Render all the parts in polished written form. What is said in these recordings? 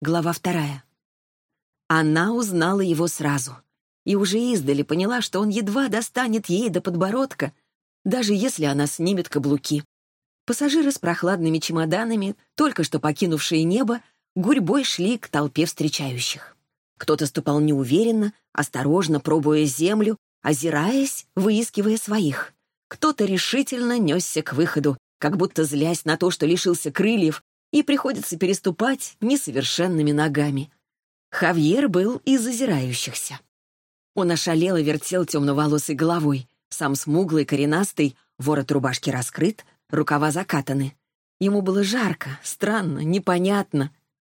Глава 2. Она узнала его сразу и уже издали поняла, что он едва достанет ей до подбородка, даже если она снимет каблуки. Пассажиры с прохладными чемоданами, только что покинувшие небо, гурьбой шли к толпе встречающих. Кто-то ступал неуверенно, осторожно пробуя землю, озираясь, выискивая своих. Кто-то решительно несся к выходу, как будто злясь на то, что лишился крыльев, и приходится переступать несовершенными ногами. Хавьер был из озирающихся. Он ошалело вертел темноволосой головой, сам смуглый, коренастый, ворот рубашки раскрыт, рукава закатаны. Ему было жарко, странно, непонятно.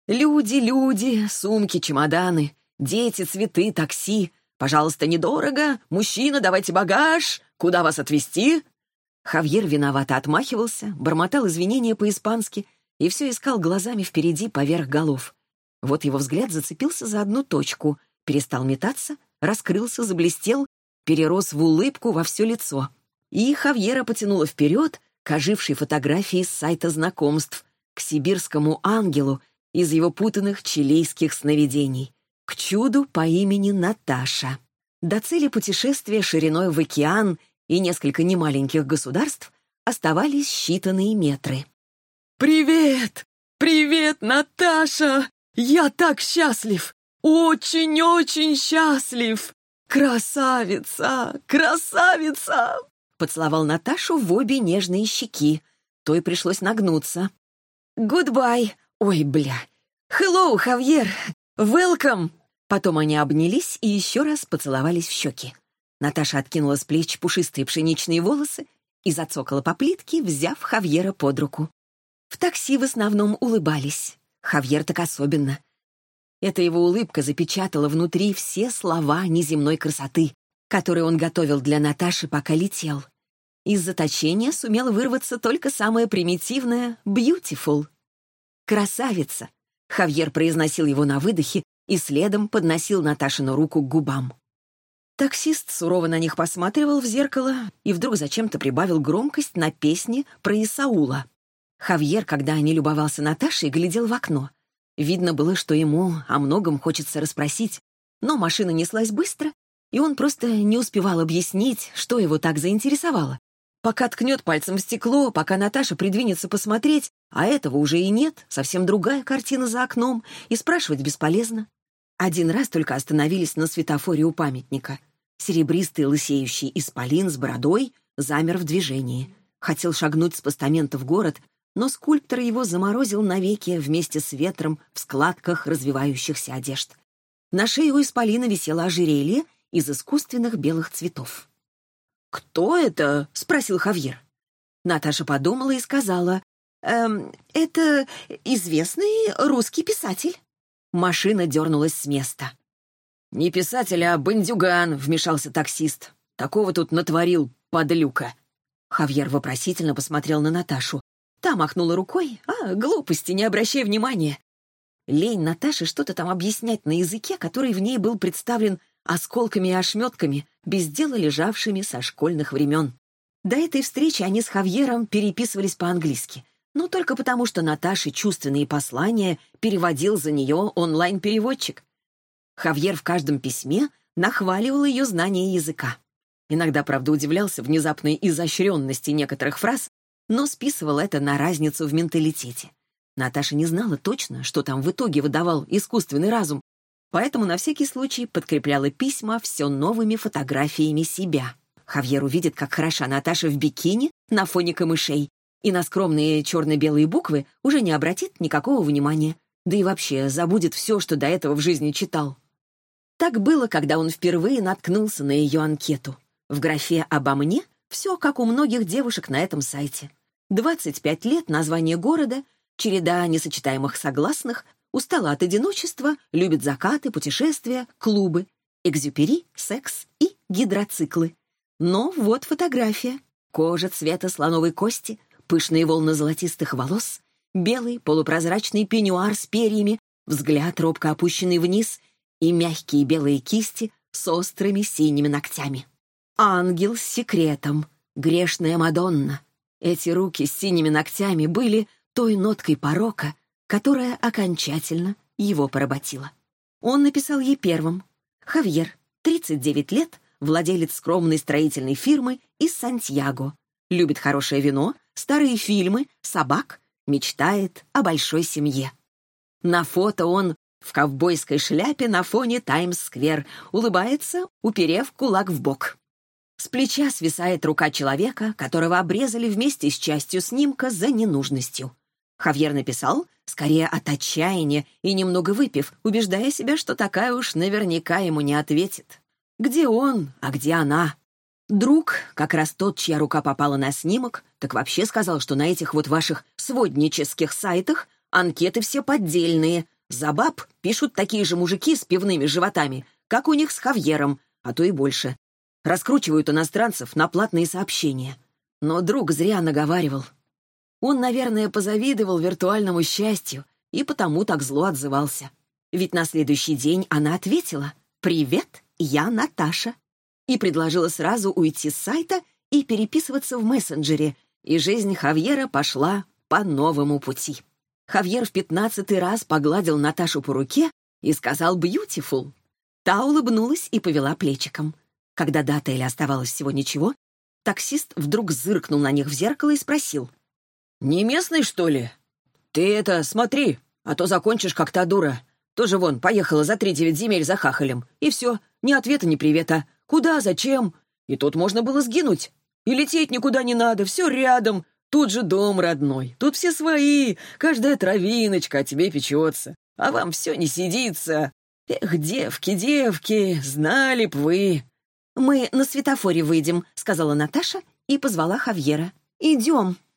Люди, сумки, чемоданы, дети, цветы, такси. «Пожалуйста, недорого. Мужчина, давайте багаж. Куда вас отвезти?» Хавьер виновато отмахивался, бормотал извинения по-испански и все искал глазами впереди поверх голов. Вот его взгляд зацепился за одну точку, перестал метаться, раскрылся, заблестел, перерос в улыбку во все лицо. И Хавьера потянуло вперед к ожившей фотографии с сайта знакомств, к сибирскому ангелу из его путанных чилийских сновидений, к чуду по имени Наташа. До цели путешествия шириной в океан и несколько немаленьких государств оставались считанные метры. «Привет! Привет, Наташа! Я так счастлив! Очень-очень счастлив! Красавица! Красавица!» Поцеловал Наташу в обе нежные щеки. Той пришлось нагнуться. «Гудбай! Ой, бля! Hello, Хавьер! Welcome!» Потом они обнялись и еще раз поцеловались в щеки. Наташа откинула с плеч пушистые пшеничные волосы и зацокала по плитке, взяв Хавьера под руку. В такси в основном улыбались. Хавьер так особенно. Эта его улыбка запечатала внутри все слова неземной красоты, которые он готовил для Наташи, пока летел. Из заточения сумел вырваться только самое примитивное «beautiful». «Красавица!» Хавьер произносил его на выдохе и следом подносил Наташину руку к губам. Таксист сурово на них посматривал в зеркало и вдруг зачем-то прибавил громкость на песне про Исаула. Хавьер, когда не любовался Наташей, глядел в окно. Видно было, что ему о многом хочется расспросить, но машина неслась быстро, и он просто не успевал объяснить, что его так заинтересовало. Пока ткнет пальцем в стекло, пока Наташа придвинется посмотреть, а этого уже и нет, совсем другая картина за окном, и спрашивать бесполезно. Один раз только остановились на светофоре у памятника. Серебристый лысеющий исполин с бородой замер в движении. Хотел шагнуть с постамента в город, но скульптор его заморозил навеки вместе с ветром в складках развивающихся одежд. На шее у исполина висело ожерелье из искусственных белых цветов. «Кто это?» — спросил Хавьер. Наташа подумала и сказала, «Это известный русский писатель». Машина дернулась с места. «Не писатель, а бандюган», — вмешался таксист. «Такого тут натворил, подлюка». Хавьер вопросительно посмотрел на Наташу. Та махнула рукой. Глупости, не обращай внимания. Лень Наташи что-то там объяснять на языке, который в ней был представлен осколками и ошметками, без дела лежавшими со школьных времен. До этой встречи они с Хавьером переписывались по-английски, но только потому, что Наташе чувственные послания переводил за нее онлайн-переводчик. Хавьер в каждом письме нахваливал ее знание языка. Иногда, правда, удивлялся внезапной изощренности некоторых фраз, но списывал это на разницу в менталитете. Наташа не знала точно, что там в итоге выдавал искусственный разум, поэтому на всякий случай подкрепляла письма все новыми фотографиями себя. Хавьер увидит, как хороша Наташа в бикини на фоне камышей, и на скромные черно-белые буквы уже не обратит никакого внимания, да и вообще забудет все, что до этого в жизни читал. Так было, когда он впервые наткнулся на ее анкету. В графе «Обо мне» все как у многих девушек на этом сайте. 25 лет, название города, череда несочетаемых согласных, устала от одиночества, любит закаты, путешествия, клубы, Экзюпери, секс и гидроциклы. Но вот фотография. Кожа цвета слоновой кости, пышные волны золотистых волос, белый полупрозрачный пеньюар с перьями, взгляд робко опущенный вниз и мягкие белые кисти с острыми синими ногтями. Ангел с секретом, грешная Мадонна. Эти руки с синими ногтями были той ноткой порока, которая окончательно его поработила. Он написал ей первым. Хавьер, 39 лет, владелец скромной строительной фирмы из Сантьяго. Любит хорошее вино, старые фильмы, собак, мечтает о большой семье. На фото он в ковбойской шляпе на фоне Таймс-сквер, улыбается, уперев кулак в бок. С плеча свисает рука человека, которого обрезали вместе с частью снимка за ненужностью. Хавьер написал, скорее от отчаяния и немного выпив, убеждая себя, что такая уж наверняка ему не ответит. Где он, а где она? Друг, как раз тот, чья рука попала на снимок, так вообще сказал, что на этих вот ваших своднических сайтах анкеты все поддельные. За баб пишут такие же мужики с пивными животами, как у них с Хавьером, а то и больше. Раскручивают иностранцев на платные сообщения. Но друг зря наговаривал. Он, наверное, позавидовал виртуальному счастью и потому так зло отзывался. Ведь на следующий день она ответила: «Привет, я Наташа», и предложила сразу уйти с сайта и переписываться в мессенджере, и жизнь Хавьера пошла по новому пути. Хавьер в 15-й раз погладил Наташу по руке и сказал «beautiful». Та улыбнулась и повела плечиком. Когда до отеля оставалось всего ничего, таксист вдруг зыркнул на них в зеркало и спросил: «Не местный, что ли? Ты это, смотри, а то закончишь как та дура. Тоже вон, поехала за 3-9 земель за хахалем. И все, ни ответа, ни привета. Куда, зачем? И тут можно было сгинуть. И лететь никуда не надо, все рядом. Тут же дом родной, тут все свои, каждая травиночка о тебе печется. А вам все не сидится. Эх, девки, девки, знали б вы». «Мы на светофоре выйдем», — сказала Наташа и позвала Хавьера. «Идем».